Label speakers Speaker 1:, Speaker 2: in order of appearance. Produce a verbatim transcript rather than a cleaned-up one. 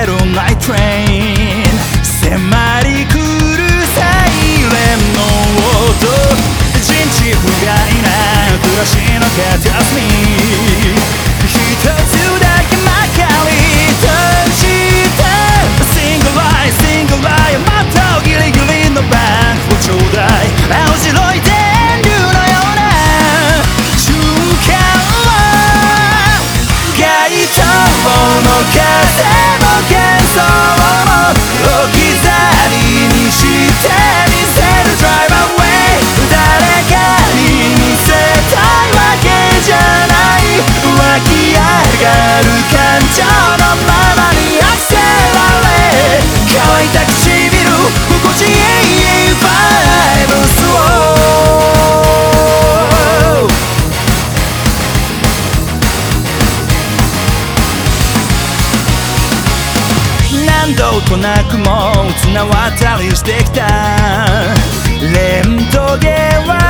Speaker 1: れるナイトレイン迫り来るサイレンの音人知不甲斐な暮らしの片隅一つだけまかり閉じた Single eye single eye またギリギリのバンクをちょうだい青白い電流のような瞬間は街灯の風も幻想も置き去りにしてみせる Drive away 誰かに見せたいわけじゃない湧き上がる感情のままにアクセラレ乾いた唇心地いいバイブスを何度となくも綱渡りしてきたレントゲは